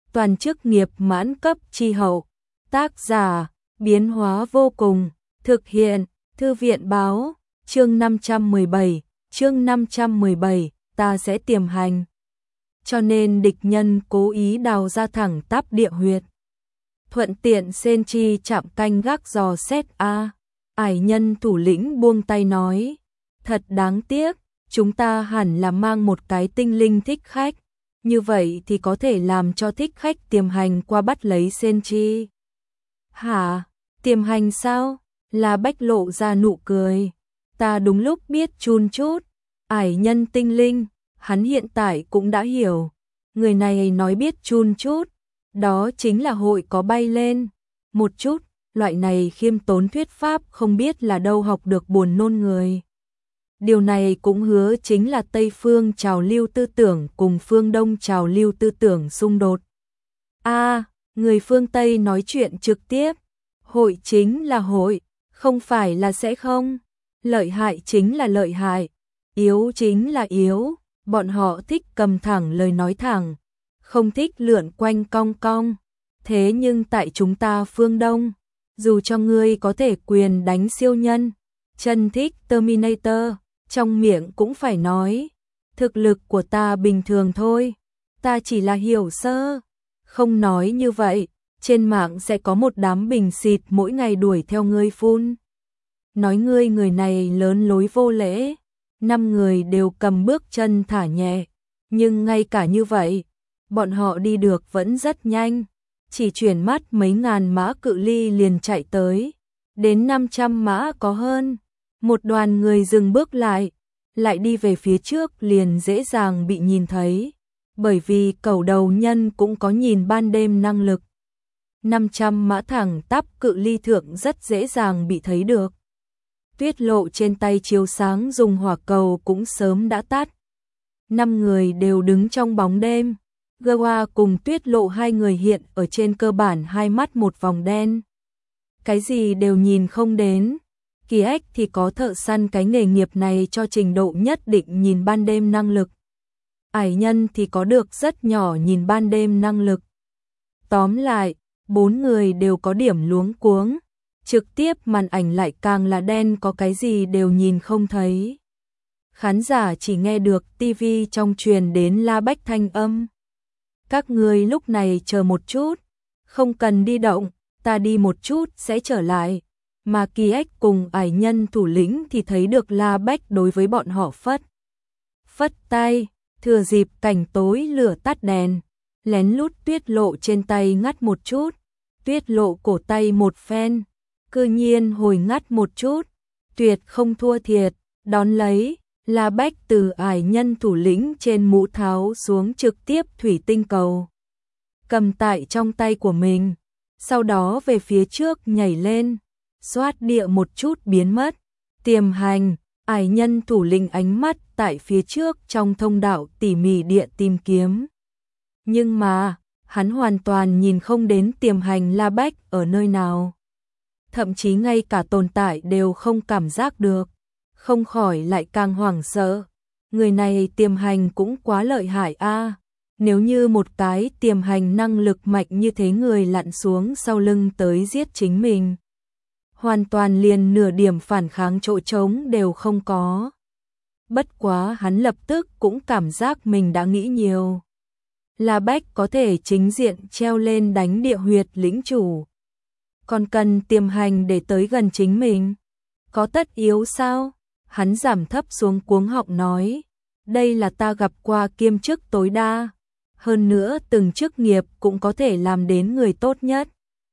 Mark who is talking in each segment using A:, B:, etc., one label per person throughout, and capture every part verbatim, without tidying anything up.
A: toàn chức nghiệp mãn cấp chi hậu. Tác giả, biến hóa vô cùng, thực hiện, Thư viện báo, chương năm trăm mười bảy, chương năm trăm mười bảy, ta sẽ tiềm hành. Cho nên địch nhân cố ý đào ra thẳng tắp địa huyệt. Thuận tiện Sen Chi chạm canh gác dò xét a. Ải nhân thủ lĩnh buông tay nói, thật đáng tiếc, chúng ta hẳn là mang một cái tinh linh thích khách, như vậy thì có thể làm cho thích khách tiềm hành qua bắt lấy Sen Chi. Hả, tiềm hành sao? La Bách lộ ra nụ cười, ta đúng lúc biết chun chút. Ải nhân tinh linh, hắn hiện tại cũng đã hiểu, người này nói biết chun chút, đó chính là hội có bay lên một chút, loại này khiêm tốn thuyết pháp không biết là đâu học được buồn nôn người. Điều này cũng hứa chính là Tây phương trào lưu tư tưởng cùng phương Đông trào lưu tư tưởng xung đột. A, à, người phương Tây nói chuyện trực tiếp, hội chính là hội, không phải là sẽ không, lợi hại chính là lợi hại, yếu chính là yếu, bọn họ thích cầm thẳng lời nói thẳng, không thích lượn quanh cong cong. Thế nhưng tại chúng ta phương Đông, dù cho ngươi có thể quyền đánh siêu nhân, chân thích Terminator, trong miệng cũng phải nói, thực lực của ta bình thường thôi, ta chỉ là hiểu sơ. Không nói như vậy, trên mạng sẽ có một đám bình xịt mỗi ngày đuổi theo ngươi phun. Nói ngươi người này lớn lối vô lễ, năm người đều cầm bước chân thả nhẹ, nhưng ngay cả như vậy, bọn họ đi được vẫn rất nhanh, chỉ chuyển mắt mấy ngàn mã cự ly liền chạy tới, đến năm trăm mã có hơn. Một đoàn người dừng bước lại, lại đi về phía trước liền dễ dàng bị nhìn thấy, bởi vì cẩu đầu nhân cũng có nhìn ban đêm năng lực. năm trăm mã thẳng tắp cự ly thượng rất dễ dàng bị thấy được. Tuyết Lộ trên tay chiếu sáng dùng hỏa cầu cũng sớm đã tắt. Năm người đều đứng trong bóng đêm. Gawa cùng Tuyết Lộ hai người hiện ở trên cơ bản hai mắt một vòng đen. Cái gì đều nhìn không đến. Kỳ Ếch thì có thợ săn cái nghề nghiệp này cho trình độ nhất định nhìn ban đêm năng lực. Ải nhân thì có được rất nhỏ nhìn ban đêm năng lực. Tóm lại, bốn người đều có điểm luống cuống. Trực tiếp màn ảnh lại càng là đen, có cái gì đều nhìn không thấy. Khán giả chỉ nghe được tivi trong truyền đến La Bách thanh âm. Các người lúc này chờ một chút, không cần đi động, ta đi một chút sẽ trở lại. Mà Kỳ Ếch cùng ải nhân thủ lĩnh thì thấy được La Bách đối với bọn họ phất. Phất tay, thừa dịp cảnh tối lửa tắt đèn, lén lút Tuyết Lộ trên tay ngắt một chút. Tuyết Lộ cổ tay một phen, cư nhiên hồi ngắt một chút, tuyệt không thua thiệt, đón lấy, La Bách từ ải nhân thủ lĩnh trên mũ tháo xuống trực tiếp thủy tinh cầu. Cầm tại trong tay của mình, sau đó về phía trước nhảy lên, xoát địa một chút biến mất, tiềm hành, ải nhân thủ lĩnh ánh mắt tại phía trước trong thông đạo tỉ mỉ địa tìm kiếm. Nhưng mà, hắn hoàn toàn nhìn không đến tiềm hành La Bách ở nơi nào. Thậm chí ngay cả tồn tại đều không cảm giác được, không khỏi lại càng hoảng sợ. Người này tiềm hành cũng quá lợi hại a. Nếu như một cái tiềm hành năng lực mạnh như thế người lặn xuống sau lưng tới giết chính mình, hoàn toàn liền nửa điểm phản kháng chỗ trống đều không có. Bất quá hắn lập tức cũng cảm giác mình đã nghĩ nhiều. La Bách có thể chính diện treo lên đánh địa huyệt lĩnh chủ, còn cần tiềm hành để tới gần chính mình, có tất yếu sao? Hắn giảm thấp xuống cuống họng nói, đây là ta gặp qua kiêm chức tối đa, hơn nữa từng chức nghiệp cũng có thể làm đến người tốt nhất.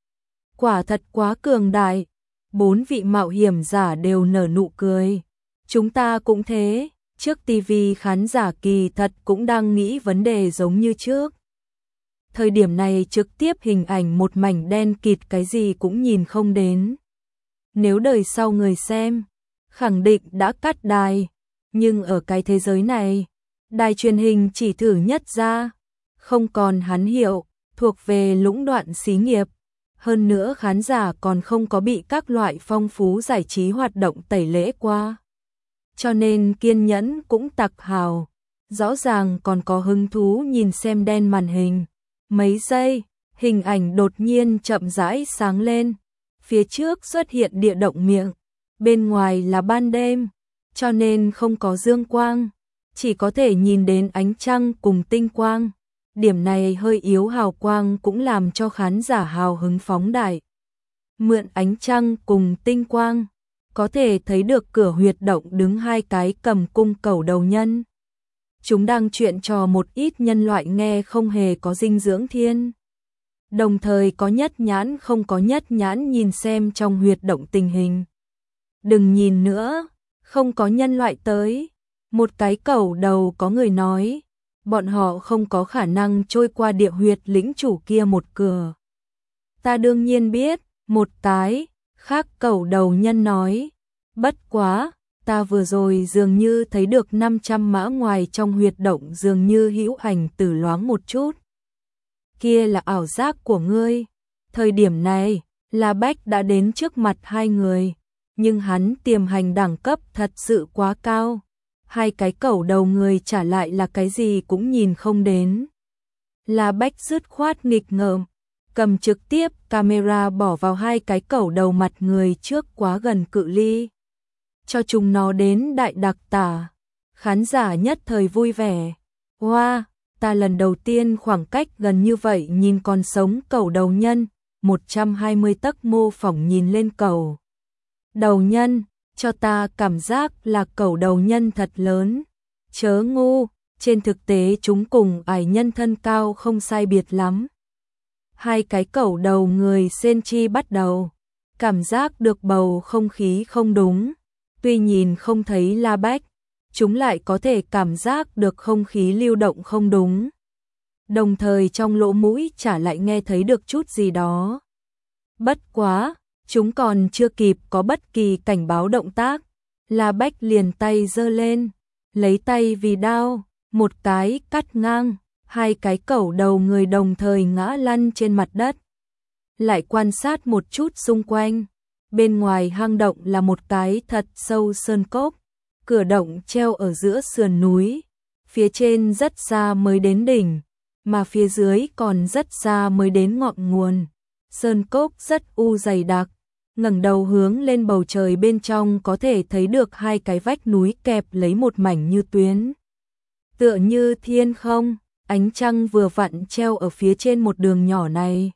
A: Quả thật quá cường đại. Bốn vị mạo hiểm giả đều nở nụ cười. Chúng ta cũng thế, trước tivi khán giả kỳ thật cũng đang nghĩ vấn đề giống như trước. Thời điểm này trực tiếp hình ảnh một mảnh đen kịt, cái gì cũng nhìn không đến. Nếu đời sau người xem, khẳng định đã cắt đài, nhưng ở cái thế giới này, đài truyền hình chỉ thử nhất ra, không còn hắn hiệu, thuộc về lũng đoạn xí nghiệp. Hơn nữa khán giả còn không có bị các loại phong phú giải trí hoạt động tẩy lễ qua. Cho nên kiên nhẫn cũng tặc hào, rõ ràng còn có hứng thú nhìn xem đen màn hình. Mấy giây, hình ảnh đột nhiên chậm rãi sáng lên. Phía trước xuất hiện địa động miệng. Bên ngoài là ban đêm, cho nên không có dương quang. Chỉ có thể nhìn đến ánh trăng cùng tinh quang. Điểm này hơi yếu hào quang cũng làm cho khán giả hào hứng phóng đại. Mượn ánh trăng cùng tinh quang, có thể thấy được cửa huyệt động đứng hai cái cầm cung cẩu đầu nhân. Chúng đang chuyện trò một ít nhân loại nghe không hề có dinh dưỡng thiên. Đồng thời có nhất nhãn không có nhất nhãn nhìn xem trong huyệt động tình hình. Đừng nhìn nữa, không có nhân loại tới. Một cái cẩu đầu có người nói, bọn họ không có khả năng trôi qua địa huyệt lĩnh chủ kia một cửa. Ta đương nhiên biết, một cái khác cẩu đầu nhân nói, bất quá, ta vừa rồi dường như thấy được năm trăm mã ngoài trong huyệt động dường như hữu ảnh tử loáng một chút. Kia là ảo giác của ngươi. Thời điểm này, La Bách đã đến trước mặt hai người, nhưng hắn tiềm hành đẳng cấp thật sự quá cao. Hai cái cẩu đầu người trả lại là cái gì cũng nhìn không đến. La Bách dứt khoát nghịch ngợm, cầm trực tiếp camera bỏ vào hai cái cẩu đầu mặt người trước quá gần cự ly. Cho chúng nó đến đại đặc tả. Khán giả nhất thời vui vẻ. Wow, ta lần đầu tiên khoảng cách gần như vậy nhìn con sống cẩu đầu nhân, một trăm hai mươi tấc mô phỏng nhìn lên cẩu đầu nhân, cho ta cảm giác là cẩu đầu nhân thật lớn. Chớ ngu, trên thực tế chúng cùng ải nhân thân cao không sai biệt lắm. Hai cái cẩu đầu người sen chi bắt đầu, cảm giác được bầu không khí không đúng. Tuy nhìn không thấy La Bách, chúng lại có thể cảm giác được không khí lưu động không đúng. Đồng thời trong lỗ mũi chả lại nghe thấy được chút gì đó. Bất quá, chúng còn chưa kịp có bất kỳ cảnh báo động tác. La Bách liền tay giơ lên, lấy tay vì đao, một cái cắt ngang, hai cái cẩu đầu người đồng thời ngã lăn trên mặt đất. Lại quan sát một chút xung quanh. Bên ngoài hang động là một cái thật sâu sơn cốc, cửa động treo ở giữa sườn núi, phía trên rất xa mới đến đỉnh, mà phía dưới còn rất xa mới đến ngọn nguồn. Sơn cốc rất u dày đặc, ngẩng đầu hướng lên bầu trời bên trong có thể thấy được hai cái vách núi kẹp lấy một mảnh như tuyến. Tựa như thiên không, ánh trăng vừa vặn treo ở phía trên một đường nhỏ này.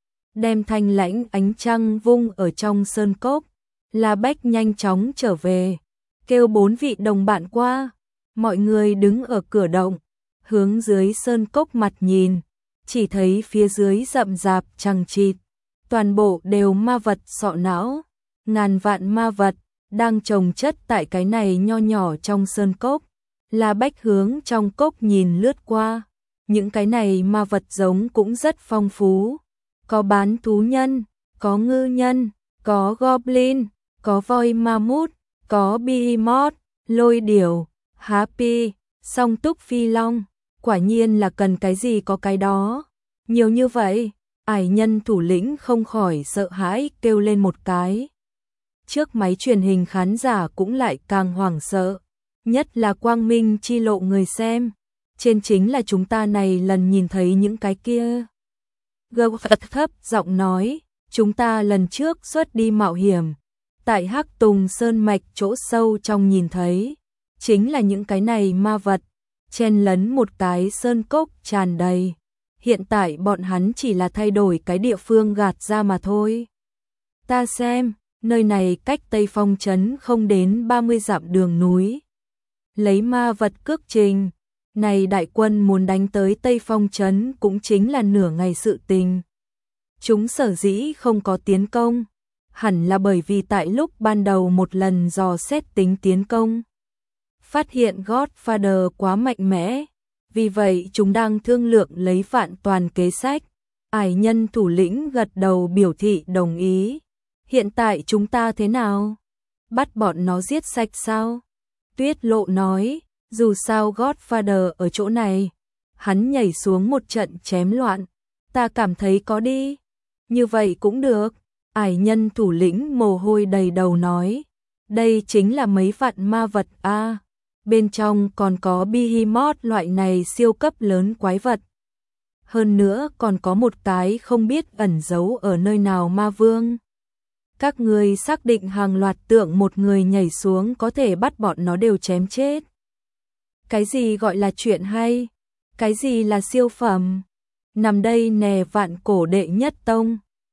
A: Đem thanh lãnh ánh trăng vung ở trong sơn cốc, La Bách nhanh chóng trở về, kêu bốn vị đồng bạn qua. Mọi người đứng ở cửa động, hướng dưới sơn cốc mặt nhìn, chỉ thấy phía dưới rậm rạp chằng chịt, toàn bộ đều ma vật sọ não, ngàn vạn ma vật đang chồng chất tại cái này nho nhỏ trong sơn cốc. La Bách hướng trong cốc nhìn lướt qua, những cái này ma vật giống cũng rất phong phú. Có bán thú nhân, có ngư nhân, có goblin, có voi ma mút, có behemoth, lôi điểu, happy, song túc phi long. Quả nhiên là cần cái gì có cái đó. Nhiều như vậy, ải nhân thủ lĩnh không khỏi sợ hãi kêu lên một cái. Trước máy truyền hình khán giả cũng lại càng hoảng sợ. Nhất là quang minh chi lộ người xem. Trên chính là chúng ta này lần nhìn thấy những cái kia. Gâu thấp giọng nói, chúng ta lần trước xuất đi mạo hiểm, tại Hắc Tùng Sơn Mạch chỗ sâu trong nhìn thấy, chính là những cái này ma vật, chen lấn một cái sơn cốc tràn đầy. Hiện tại bọn hắn chỉ là thay đổi cái địa phương gạt ra mà thôi. Ta xem, nơi này cách Tây Phong Trấn không đến ba mươi dặm đường núi. Lấy ma vật cước trình, này đại quân muốn đánh tới Tây Phong Trấn cũng chính là nửa ngày sự tình. Chúng sở dĩ không có tiến công, hẳn là bởi vì tại lúc ban đầu một lần dò xét tính tiến công, phát hiện Godfather quá mạnh mẽ, vì vậy chúng đang thương lượng lấy vạn toàn kế sách. Ải nhân thủ lĩnh gật đầu biểu thị đồng ý. Hiện tại chúng ta thế nào? Bắt bọn nó giết sạch sao? Tuyết Lộ nói, dù sao Godfather ở chỗ này, hắn nhảy xuống một trận chém loạn, ta cảm thấy có đi. Như vậy cũng được. Ải nhân thủ lĩnh mồ hôi đầy đầu nói, đây chính là mấy vạn ma vật a, à. Bên trong còn có behemoth loại này siêu cấp lớn quái vật. hơn nữa còn có một cái không biết ẩn giấu ở nơi nào ma vương. Các ngươi xác định hàng loạt tượng một người nhảy xuống có thể bắt bọn nó đều chém chết. Cái gì gọi là chuyện hay? Cái gì là siêu phẩm? Nằm đây nè vạn cổ đệ nhất tông.